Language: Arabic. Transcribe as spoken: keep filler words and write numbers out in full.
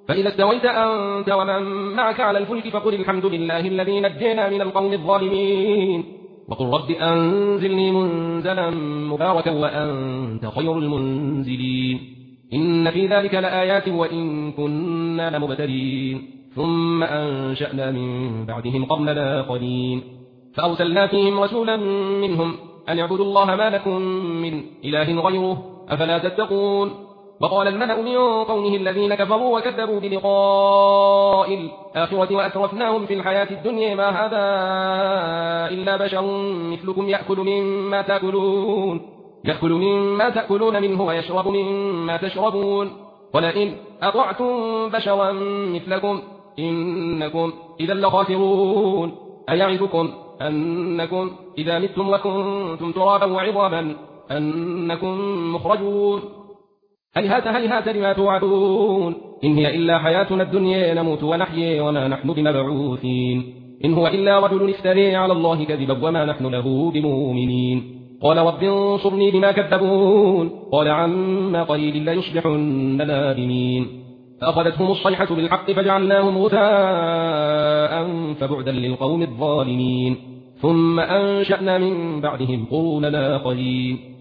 فإذا استويت أنت ومن معك على الفلك فقل الحمد لله الذي نجينا من القوم الظالمين وقل رب أنزلني منزلا مباركا وأنت خير المنزلين إن في ذلك لآيات وإن كنا لمبتلين ثم أنشأنا من بعدهم قرنا آخرين فأرسلنا فيهم رسولا منهم أن اعبدوا الله ما لكم من إله غيره أفلا تتقون وقال الملأ من قومه الذين كفروا وكذبوا بلقاء الآخرة وأترفناهم في الحياة الدنيا ما هذا إلا بشر مثلكم يأكل مما تأكلون يأكل مما تأكلون منه ويشرب مما تشربون ولئن أطعتم بشرا مثلكم إنكم إذا لخاسرون أيعدكم أنكم إذا متم وكنتم ترابا وعظاما أنكم مخرجون هيهات هيهات لما توعدون إن هي إلا حياتنا الدنيا نموت ونحيي وما نحن بمبعوثين إن هو إلا رجل افتري على الله كذبا وما نحن له بمؤمنين قال رب انصرني بما كذبون قال عما قليل لا يصبحن نادمين فأخذتهم الصيحة بالحق فجعلناهم غثاء فبعدا للقوم الظالمين ثم أنشأنا من بعدهم قرونا آخرين